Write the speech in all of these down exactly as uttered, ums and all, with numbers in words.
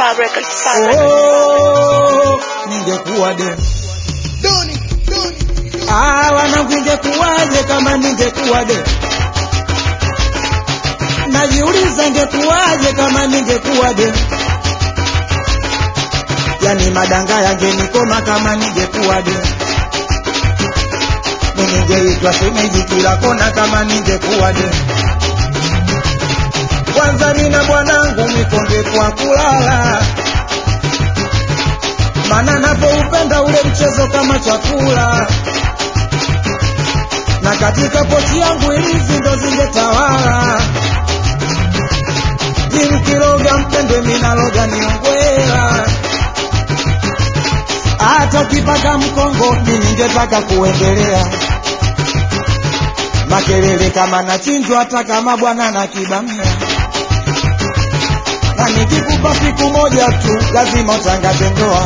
Spa Records, Spa Records. Oh, ningekuwa dem. Doni, Doni. Ah, wanangu ingekuwaje kama ningekuwa dem? Najiuliza ingekuwaje kama ningekuwa dem? Yani madanga yangenikoma kama ningekuwa dem. Ningeitwa shemeji kila kona kama ningekuwa dem. Kwanza mina bwanangu mikonge kwa kulala, mana napoupenda ule mchezo kama chakula, na katika pochi yangu ilizi ndo zingetawala. Jini kiloga mpende mina loga niongwela, hata ukipaka mkongo ningetaka kuendelea. Makelele kama nachinjwa hata kama bwana na kibamia. Na nikikupa siku moja tu lazima utangaze ndoa.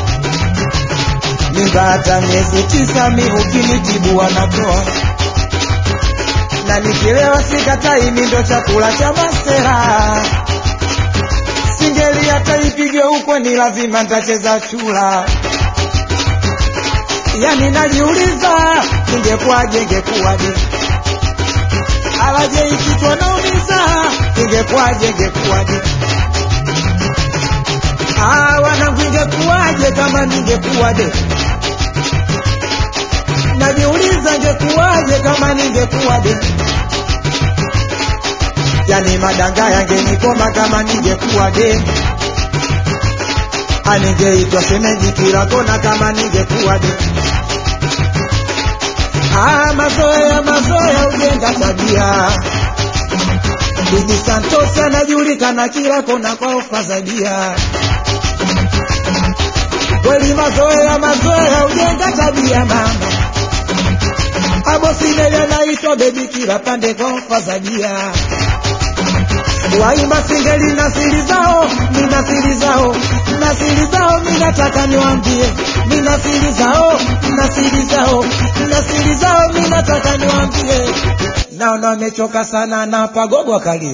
Mimba hata miezi tisa mi ukinitibu wanatoa. Na nikilewa sikatai mi ndo chakula cha masera. Singeli hata ipige ukwe ni lazima nitacheza chula. Yani najiuliza ingekuwaje ingekuwaje? Alaje ikichwa naumiza ingekuwaje ingekuwaje? Ah, wanangu ingekuwaje kama ningekuwaje? Najiuliza ingekuwaje kama ningekuwaje? Yani madanga yangenikoma kama ningekuwaje? Aningeitwa shemeji kila kona kama ningekuwaje? Ah, mazoea mazoea ujenga tabia. Bibi Santos anajulikana kila kona kwa ofa za bia. Kweli mazoea mazoea ujenga tabia mama. Abo sinele anaitwa baby kila pande kwa ofa za bia. Waimba singeli na siri zao, nina siri zao, na siri zao minataka niwaambie. Nina siri zao, na siri zao, na siri zao minataka niwaambie. Naona wamechoka sana na pagogo kalia.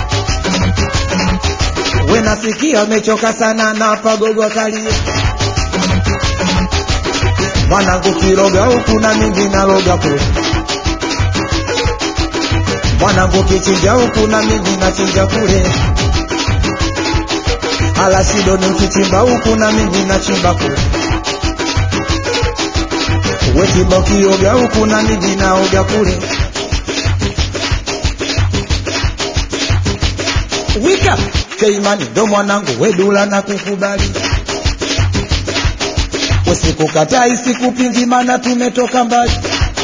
We nasikia wamechoka sana na pagogo kalia. Mwanangu kiloga huku na mimi naloga kule. Mwanangu kichinja huku na mimi nachinja kule. Alashido ni ukichimba huku na mimi nachimba kule. Wetimba ukioga huku na mimi naoga kule. Wika Keimani ndo mwanangu wedula na kukubali. Usikukatai sikupingi mana tumetoka mbali.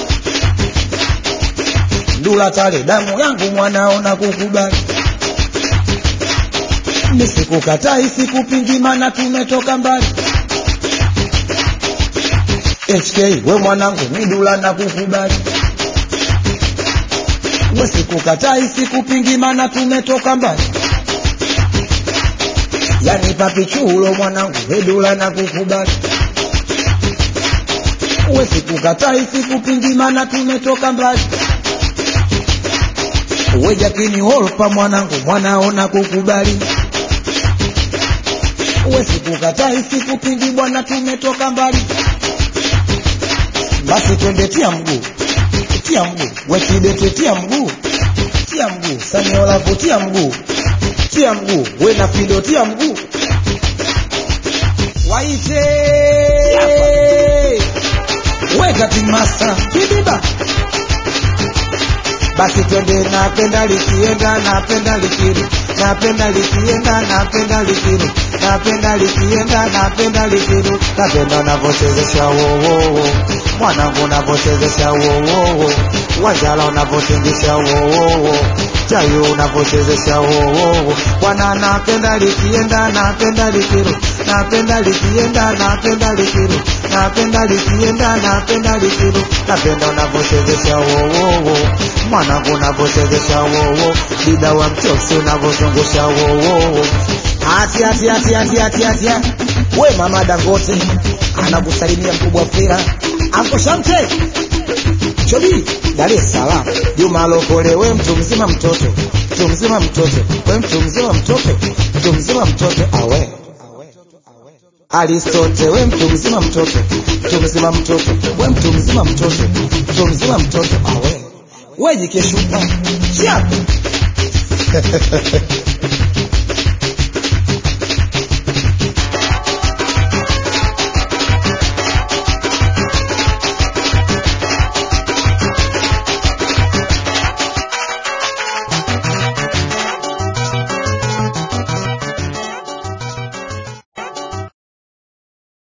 Dula tale damu yangu mwanao na kukubali. Nisikukatai sikupingi mana tumetoka mbali. H K we mwanangu midula na kukubali. Usikukatai sikupingi mana tumetoka mbali. Yani papi chulo mwanangu wedula na kukubali. Usikukatai sikupingi mana tumetoka mbali. Uwe jakini holpa mwanangu mwanao na kukubali. Uwe sikukatai sikupingi bwana tumetoka mbali. Basi twende tia mguu, tia mguu, we kidete tia mguu, tia mguu, Saniola tia mguu, tia mguu, we na fido tia mguu. Waite weka timasa kibiba. Basi twende napenda likienda napenda likiru, napenda likienda napenda likiru, napenda likienda napenda likiru. Napenda unavochezesha wo wo wo, mwanangu unavochezesha wo wo wo, wajala unavotingisha wo wo wo, chayo unavochezesha wo wo wo. Bwana napenda likienda napenda likiru, napenda likienda napenda likiru, napenda likienda napenda likiru. Napenda unavochezesha wo wo wo, mwanangu unavochezesha wo wo, dida wa mchoksi unavozungusha wo wo wo. Ati ati ati ati ati ati. We mama Dangote anakusalimia mkubwa Fira. Anko Shamte Chobi Dar es Salaam. Juma Lokole we mtu mzima mtoto, mtu mzima mtoto, we mtu mzima mtoto, mtu mzima mtoto awe. Aristote, we mtu mzima mtoto, mtu mzima mtoto, we mtu mzima mtoto, mtu mzima mtoto, awe. We jikeshuka. Chapo.